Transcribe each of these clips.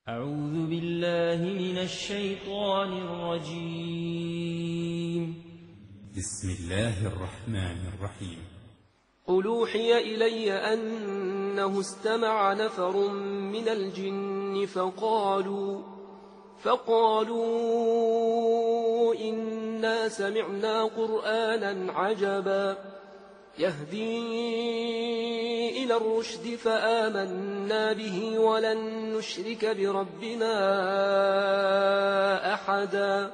أعوذ بالله من الشيطان الرجيم. بسم الله الرحمن الرحيم. قل أوحي إلي أنه استمع نفر من الجن فقالوا إنا سمعنا قرآنا عجبا يهدي إلى الرشد فآمنا به ولن نشرك بربنا أحدا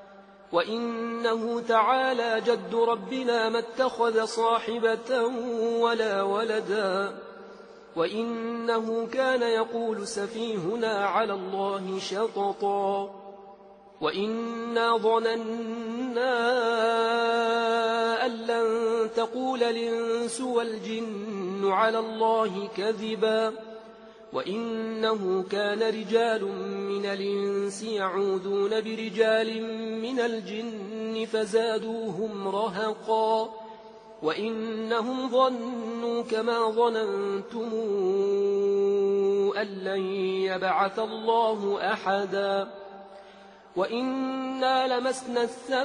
وإنه تعالى جد ربنا ما اتخذ صاحبة ولا ولدا وإنه كان يقول سفيهنا على الله شططا وإنا ظننا أن لن تقول الإنس والجن على الله كذبا وإنه كان رجال من الإنس يعوذون برجال من الجن فزادوهم رهقا وإنهم ظنوا كما ظننتم أن لن يبعث الله أحدا وإنا لمسنا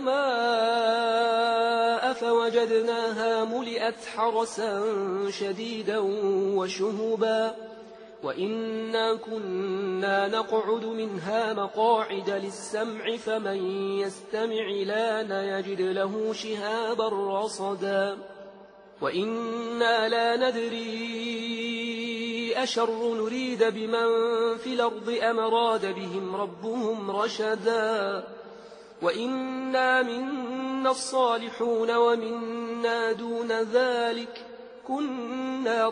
السماء فوجدناها ملئت حرسا شديدا وشهبا وإنا كنا نقعد منها مقاعد للسمع فمن يستمع لان يجد له شهابا رصدا وإنا لا ندري أشر نريد بمن في الأرض أم أراد بهم ربهم رشدا وإنا منا الصالحون ومنا دون ذلك كنا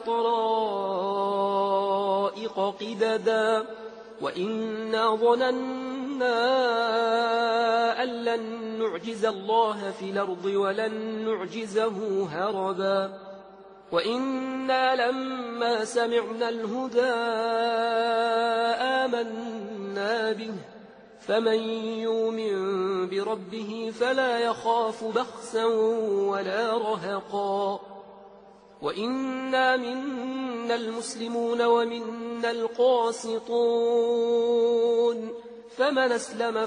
طرائق قددا وإنا ظننا أن لن نعجز الله في الأرض ولن نعجزه هربا وإنا لما سمعنا الهدى آمنا به فمن يؤمن بربه فلا يخاف بخسا ولا رهقا وإنا منا المسلمون ومنا القاسطون فمن أسلم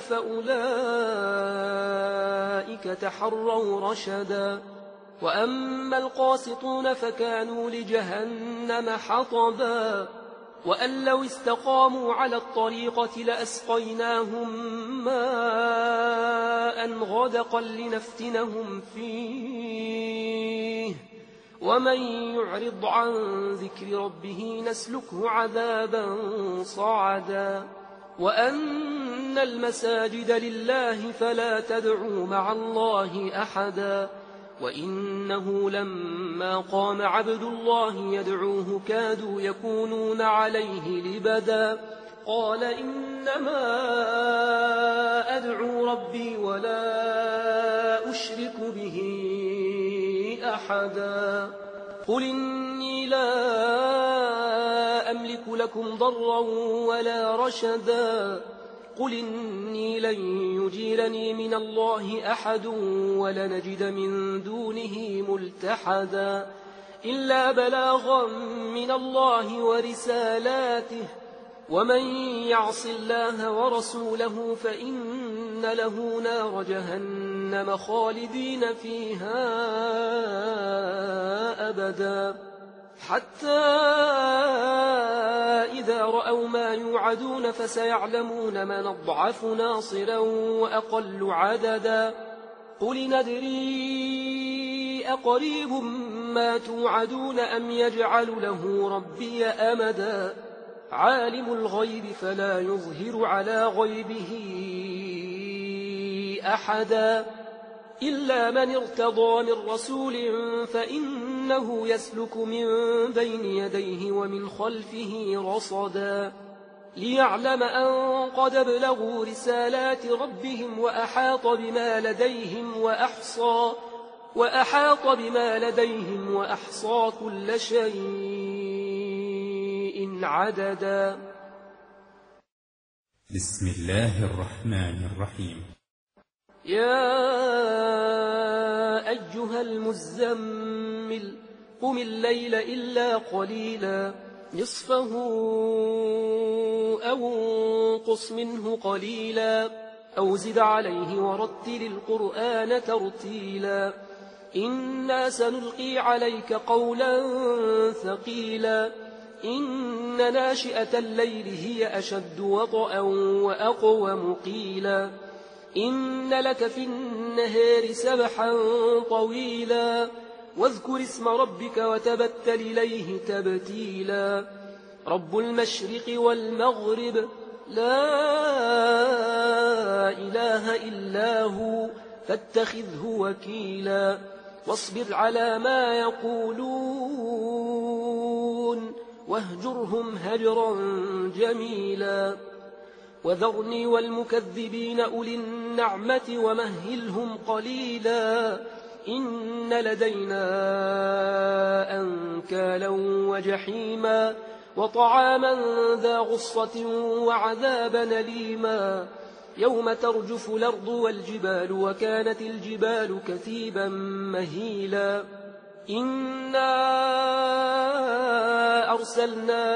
فأولئك تحروا رشدا وأما القاسطون فكانوا لجهنم حطبا وأن لو استقاموا على الطريقة لأسقيناهم ماء غدقا لنفتنهم فيه ومن يعرض عن ذكر ربه نسلكه عذابا صعدا وأن المساجد لله فلا تدعوا مع الله أحدا وإنه لما قام عبد الله يدعوه كادوا يكونون عليه لبدا قال إنما أدعو ربي ولا أشرك به أحدا قل إني لا أملك لكم ضرا ولا رشدا قل إني لن يجيرني من الله أحد ولنجد من دونه ملتحدا إلا بلاغا من الله ورسالاته ومن يعص الله ورسوله فإن له نار جهنم خالدين فيها أبدا حتى إذا رأوا ما يوعدون فسيعلمون من أضعف ناصرا وأقل عددا قل ندري أقريب ما توعدون أم يجعل له ربي أمدا عالم الغيب فلا يظهر على غيبه أحدا إلا من ارتضى من رسول فإنه يسلك من بين يديه ومن خلفه رصدا ليعلم أن قد ابلغوا رسالات ربهم وأحاط بما لديهم وأحصى كل شيء عددا. بسم الله الرحمن الرحيم. يا أيها المزمل قم الليل إلا قليلا نصفه أو انقص منه قليلا أو زد عليه ورتل القرآن ترتيلا إنا سنلقي عليك قولا ثقيلا إن ناشئة الليل هي أشد وطئا وأقوم قيلا إن لك في النهار سبحا طويلا واذكر اسم ربك وتبتل إليه تبتيلا رب المشرق والمغرب لا إله إلا هو فاتخذه وكيلا واصبر على ما يقولون واهجرهم هجرا جميلا وذرني والمكذبين أولي النعمة ومهلهم قليلا إن لدينا أنكالا وجحيما وطعاما ذا غصة وعذابا أليما يوم ترجف الأرض والجبال وكانت الجبال كثيبا مهيلا إنا أرسلنا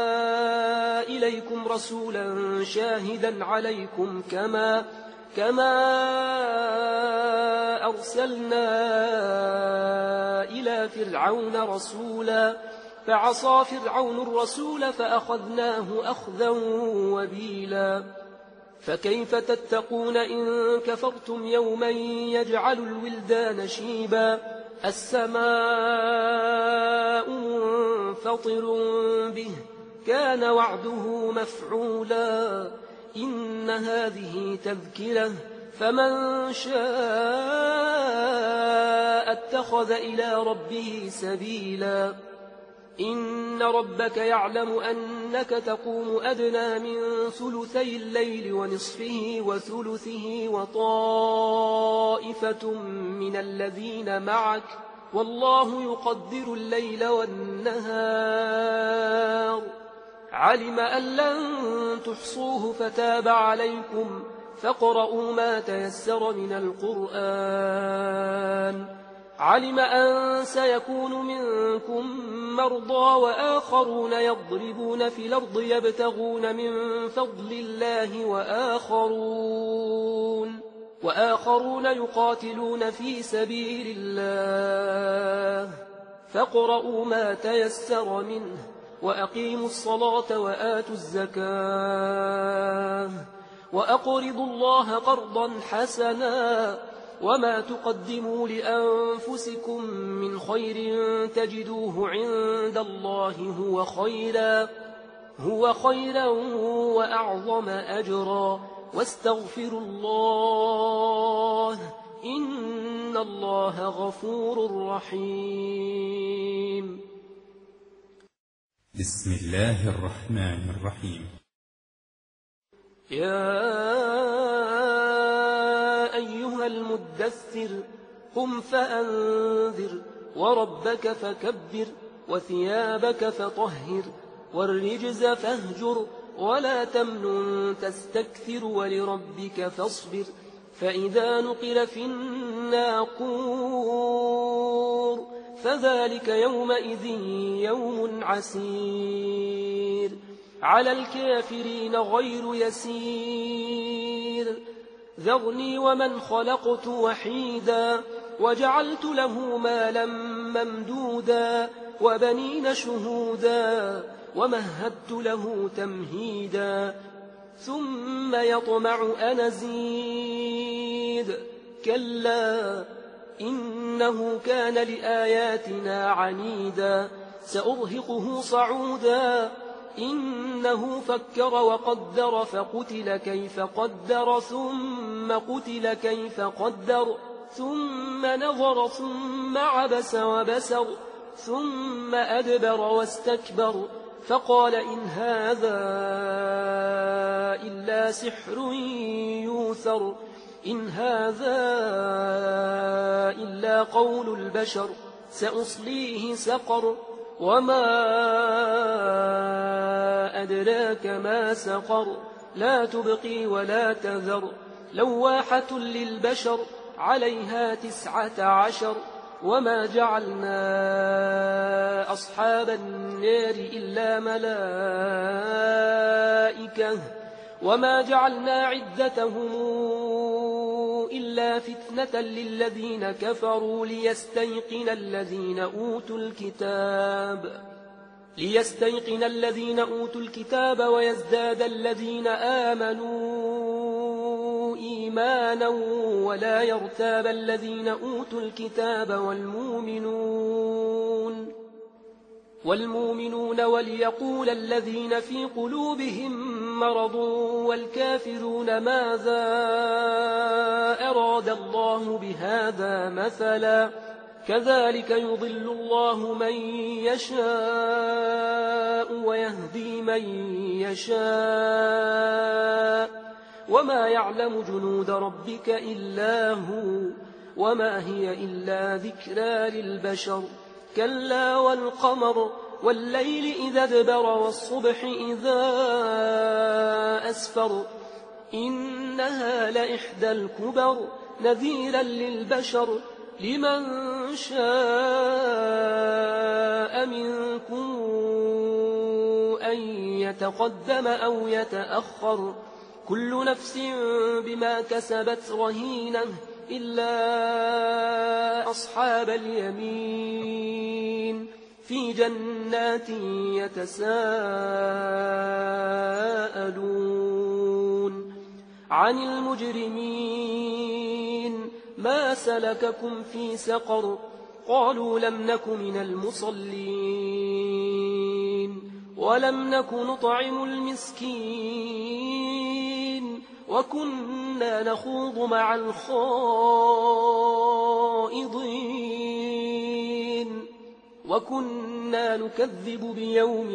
إليكم رسولا شاهدا عليكم كما أرسلنا إلى فرعون رسولا فعصى فرعون الرسول فأخذناه أخذا وبيلا فكيف تتقون إن كفرتم يوما يجعل الولدان شيبا السماء منفطر به كان وعده مفعولا إن هذه تذكرة فمن شاء اتخذ إلى ربه سبيلا إن ربك يعلم أنك تقوم أدنى من ثلثي الليل ونصفه وثلثه وطائفة من الذين معك والله يقدر الليل والنهار علم أن لن تحصوه فتاب عليكم فاقرؤوا ما تيسر من القرآن علم أن سيكون منكم مرضى وآخرون يضربون في الأرض يبتغون من فضل الله وآخرون يقاتلون في سبيل الله فاقرؤوا ما تيسر منه وأقيموا الصلاة وآتوا الزكاة وأقرضوا الله قرضا حسنا وما تقدموا لأنفسكم من خير تجدوه عند الله هو خيرا وأعظم أجرا واستغفروا الله إن الله غفور رحيم بسم الله الرحمن الرحيم يا أيها المدثر قم فأنذر وربك فكبر وثيابك فطهر والرجز فاهجر ولا تمنن تستكثر ولربك فاصبر فإذا نقر في الناقور فذلك يومئذ يوم عسير على الكافرين غير يسير ذرني ومن خلقت وحيدا وجعلت له مالا ممدودا وبنين شهودا ومهدت له تمهيدا ثم يطمع أن أزيد كلا إنه كان لآياتنا عنيدا سأرهقه صعودا إنه فكر وقدر فقتل كيف قدر ثم قتل كيف قدر ثم نظر ثم عبس وبسر ثم أدبر واستكبر فقال إن هذا إلا سحر يوثر إن هذا إلا قول البشر سأصليه سقر وما أدراك ما سقر لا تبقي ولا تذر لواحة للبشر عليها 19 وما جعلنا أصحاب النار إلا ملائكة وما جعلنا عدتهم إلا فتنة للذين كفروا ليستيقن الذين أوتوا الكتاب ويزداد الذين آمنوا إيمانا ولا يرتاب الذين أوتوا الكتاب والمؤمنون وليقول الذين في قلوبهم مرض والكافرون ماذا أراد الله بهذا مثلا كذلك يضل الله من يشاء ويهدي من يشاء وما يعلم جنود ربك إلا هو وما هي إلا ذكرى للبشر كلا والقمر والليل إذا ادبر والصبح إذا أسفر إنها لإحدى الكبر نذيرا للبشر لمن شاء منكم أن يتقدم أو يتأخر كل نفس بما كسبت رهينة إلا أصحاب اليمين في جنات يتساءلون عن المجرمين ما سلككم في سقر قالوا لم نك من المصلين ولم نك نطعم المسكين وكنا نخوض مع الخائضين وكنا نكذب بيوم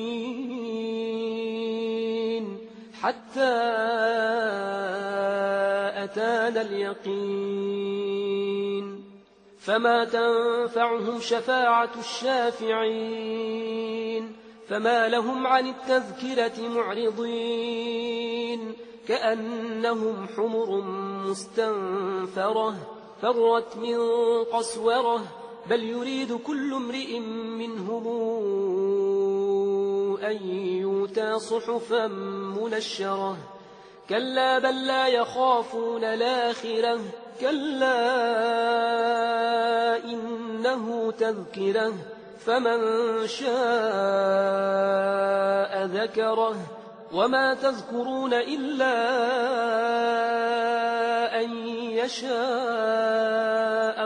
الدين حتى أتانا اليقين فما تنفعهم شفاعة الشافعين فما لهم عن التذكرة معرضين كأنهم حمر مستنفرة فرت من قسورة بل يريد كل امرئ منهم أن يؤتى صحفا منشرة كلا بل لا يخافون الآخرة كلا إنه تذكرة فمن شاء ذكره وما تذكرون إلا أن يشاء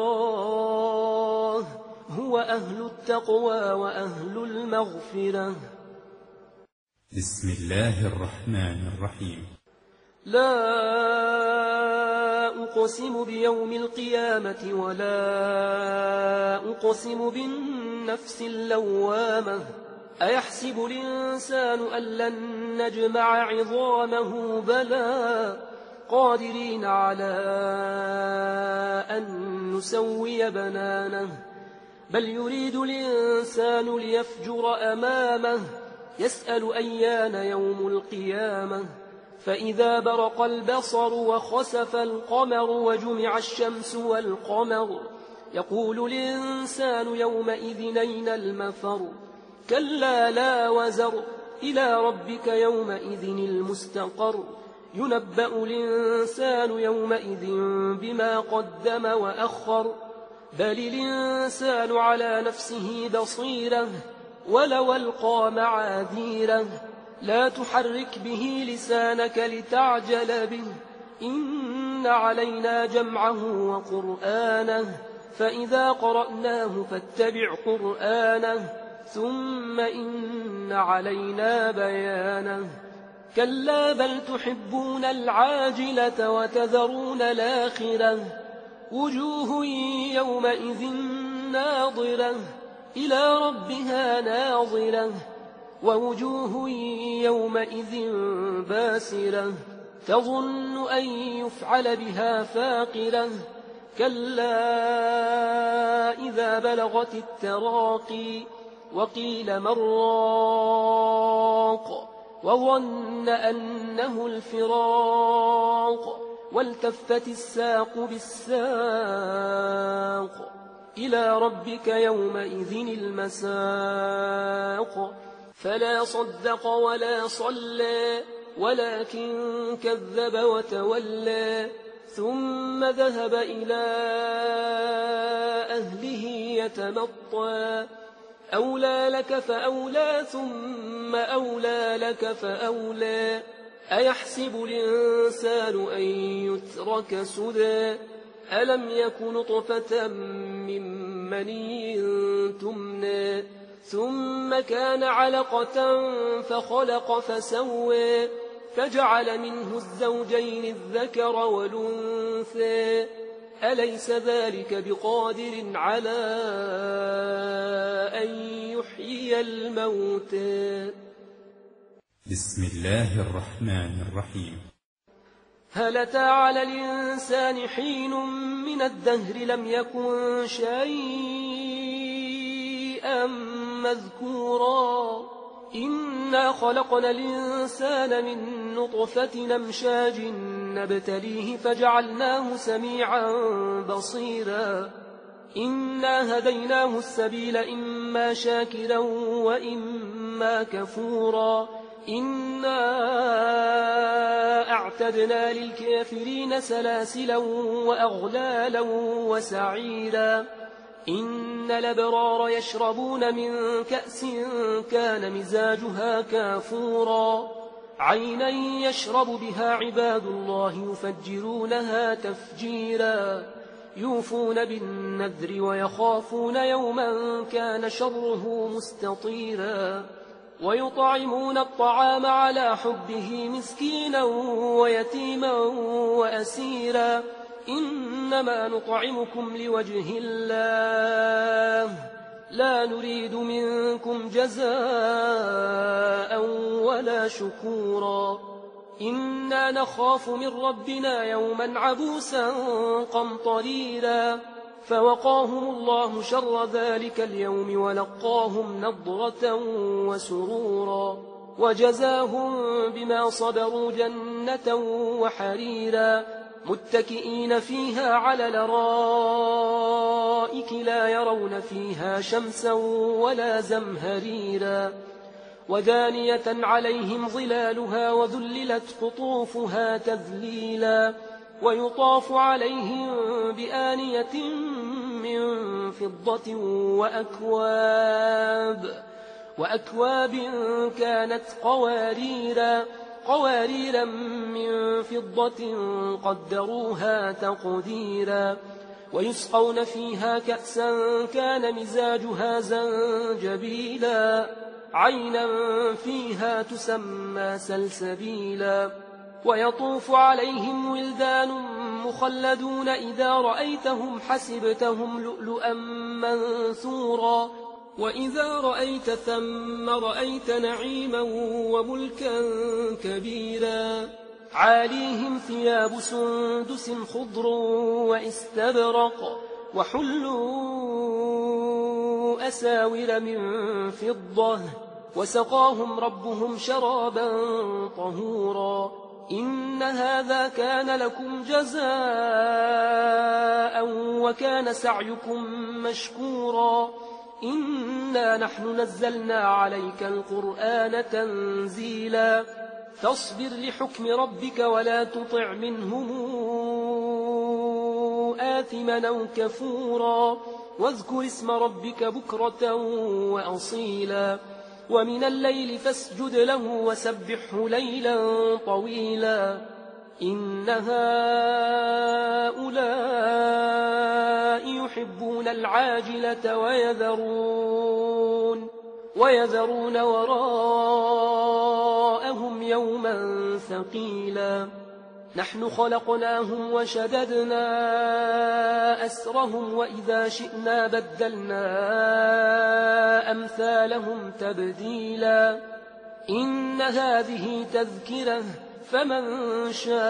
الله هو أهل التقوى وأهل المغفرة. بسم الله الرحمن الرحيم. لا أقسم بيوم القيامة ولا أقسم بالنفس اللوامة أيحسب الإنسان أن لن نجمع عظامه بلى قادرين على أن نسوي بنانه بل يريد الإنسان ليفجر أمامه يسأل أيان يوم القيامة فإذا برق البصر وخسف القمر وجمع الشمس والقمر يقول الإنسان يومئذ أين المفر كلا لا وزر إلى ربك يومئذ المستقر ينبأ الإنسان يومئذ بما قدم وأخر بل الإنسان على نفسه بصيرة ولو ألقى معاذيره لا تحرك به لسانك لتعجل به إن علينا جمعه وقرآنه فإذا قرأناه فاتبع قرآنه ثم إن علينا بيانه كلا بل تحبون العاجلة وتذرون الآخرة وجوه يومئذ ناظرة إلى ربها ناظرة ووجوه يومئذ باسرة تظن أن يفعل بها فاقرة كلا إذا بلغت التراقي وقيل من راق وظن أنه الفراق والتفت الساق بالساق إلى ربك يومئذ المساق فلا صدق ولا صلى ولكن كذب وتولى ثم ذهب إلى أهله يتمطى أولى لك فأولى ثم أولى لك فأولى أيحسب الإنسان أن يترك سدى ألم يك نطفة من مني تمنى ثم كان علقة فخلق فسوى فجعل منه الزوجين الذكر والأنثى أليس ذلك بقادر على أن يحيي الموتى بسم الله الرحمن الرحيم هل أتى على الإنسان حين من الدهر لم يكن شيئا مذكورا إنا خلقنا الإنسان من نطفة أمشاج نبتليه فجعلناه سميعا بصيرا إنا هديناه السبيل إما شاكرا وإما كفورا إنا أعتدنا للكافرين سلاسلا وأغلالا وسعيرا إن الأبرار يشربون من كأس كان مزاجها كافورا عينا يشرب بها عباد الله يفجرونها تفجيرا يوفون بالنذر ويخافون يوما كان شره مستطيرا ويطعمون الطعام على حبه مسكينا ويتيما وأسيرا إنما نطعمكم لوجه الله لا نريد منكم جزاء ولا شكورا إنا نخاف من ربنا يوما عبوسا قمطريرا فوقاهم الله شر ذلك اليوم ولقاهم نضرة وسرورا وجزاهم بما صبروا جنة وحريرا متكئين فيها على الأرائك لا يرون فيها شمسا ولا زمهريرا ودانية عليهم ظلالها وذللت قطوفها تذليلا ويطاف عليهم بآنية من فضة وأكواب كانت قواريرا من فضة قدروها تقديرا ويسقون فيها كأسا كان مزاجها زنجبيلا عينا فيها تسمى سلسبيلا ويطوف عليهم ولدان مخلدون إذا رأيتهم حسبتهم لؤلؤا منثورا وإذا رأيت ثم رأيت نعيما وملكا كبيرا عاليهم ثياب سندس خضر واستبرق وحلوا أساور من فضة وسقاهم ربهم شرابا طهورا إن هذا كان لكم جزاء وكان سعيكم مشكورا إنا نحن نزلنا عليك القرآن تنزيلا فاصبر لحكم ربك ولا تطع منهم آثما أو كفورا واذكر اسم ربك بكرة وأصيلا ومن الليل فاسجد له وسبحه ليلا طويلا إن هؤلاء يحبون العاجلة ويذرون وراءهم يوما ثقيلا نحن خلقناهم وشددنا أسرهم وإذا شئنا بدلنا أمثالهم تبديلا إن هذه تذكرة فمن شاء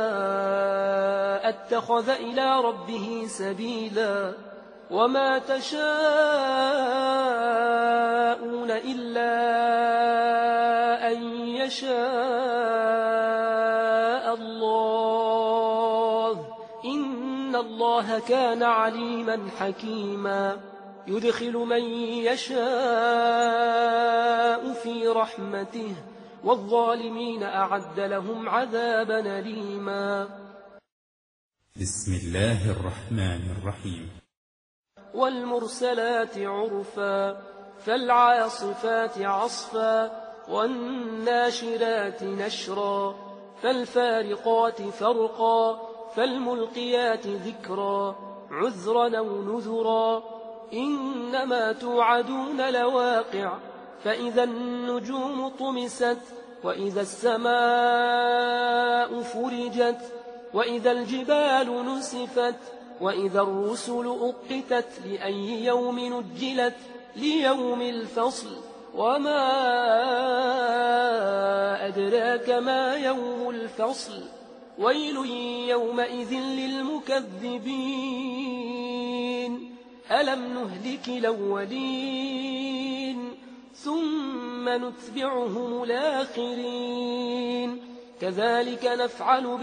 اتخذ إلى ربه سبيلا وما تشاءون إلا أن يشاء الله إن الله كان عليما حكيما يدخل من يشاء في رحمته والظالمين أعد لهم عذابا أليما. بسم الله الرحمن الرحيم. والمرسلات عرفا فالعاصفات عصفا والناشرات نشرا فالفارقات فرقا فالملقيات ذكرا عذرا أو نذرا إنما توعدون لواقع فإذا النجوم طمست وإذا السماء فرجت وإذا الجبال نسفت وإذا الرسل أقتت لأي يوم نجلت ليوم الفصل وما أدراك ما يوم الفصل ويل يومئذ للمكذبين ألم نهلك الأولين ثم نتبعهم الآخرين كذلك نفعل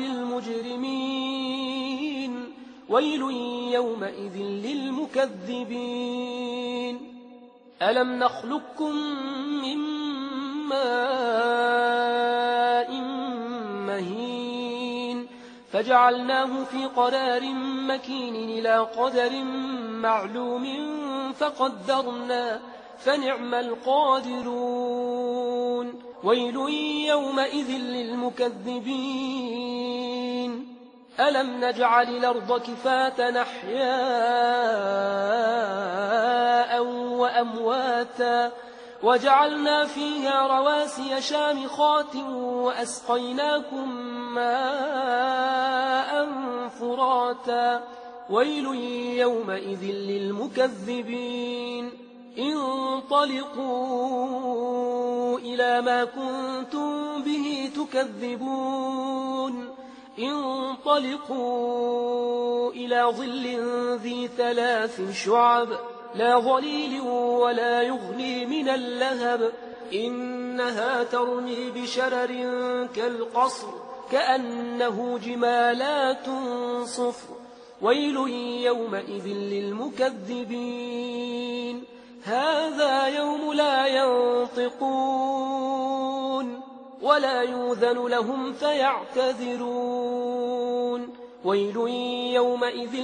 بالمجرمين ويل يومئذ للمكذبين ألم نخلقكم من ماء مهين فجعلناه في قرار مكين إلى قدر معلوم فقدرنا فنعم القادرون ويل يومئذ للمكذبين ألم نجعل الأرض كفاة أحياء وأمواتا وجعلنا فيها رواسي شامخات وأسقيناكم ماء فراتا ويل يومئذ للمكذبين انطلقوا إلى ما كنتم به تكذبون انطلقوا إلى ظل ذي 3 شعب لا ظليل ولا يغني من اللهب إنها ترمي بشرر كالقصر كأنه جمالات صفر ويل يومئذ للمكذبين هذا يوم لا ينطقون ولا يؤذن لهم فيعتذرون ويل يومئذ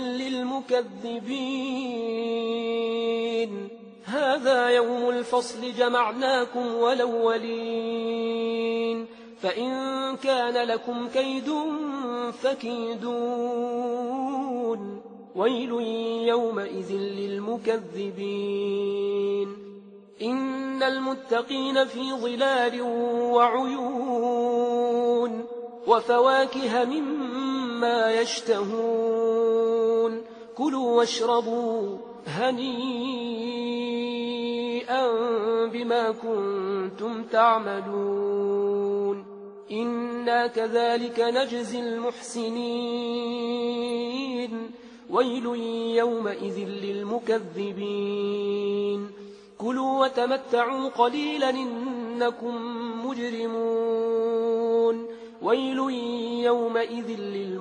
للمكذبين هذا يوم الفصل جمعناكم والأولين فإن كان لكم كيد فكيدون ويل يومئذ للمكذبين إن المتقين في ظلال وعيون وفواكه مما يشتهون كلوا واشربوا هنيئا بما كنتم تعملون إنا كذلك نجزي المحسنين ويل يومئذ للمكذبين كلوا وتمتعوا قليلا إنكم مجرمون ويل يومئذ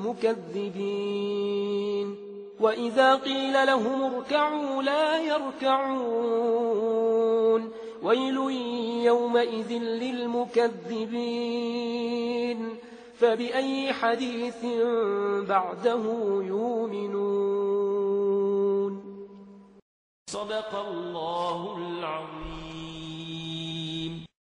للمكذبين وإذا قيل لهم اركعوا لا يركعون ويل يومئذ للمكذبين فبأي حديث بعده يؤمنون صدق الله العظيم.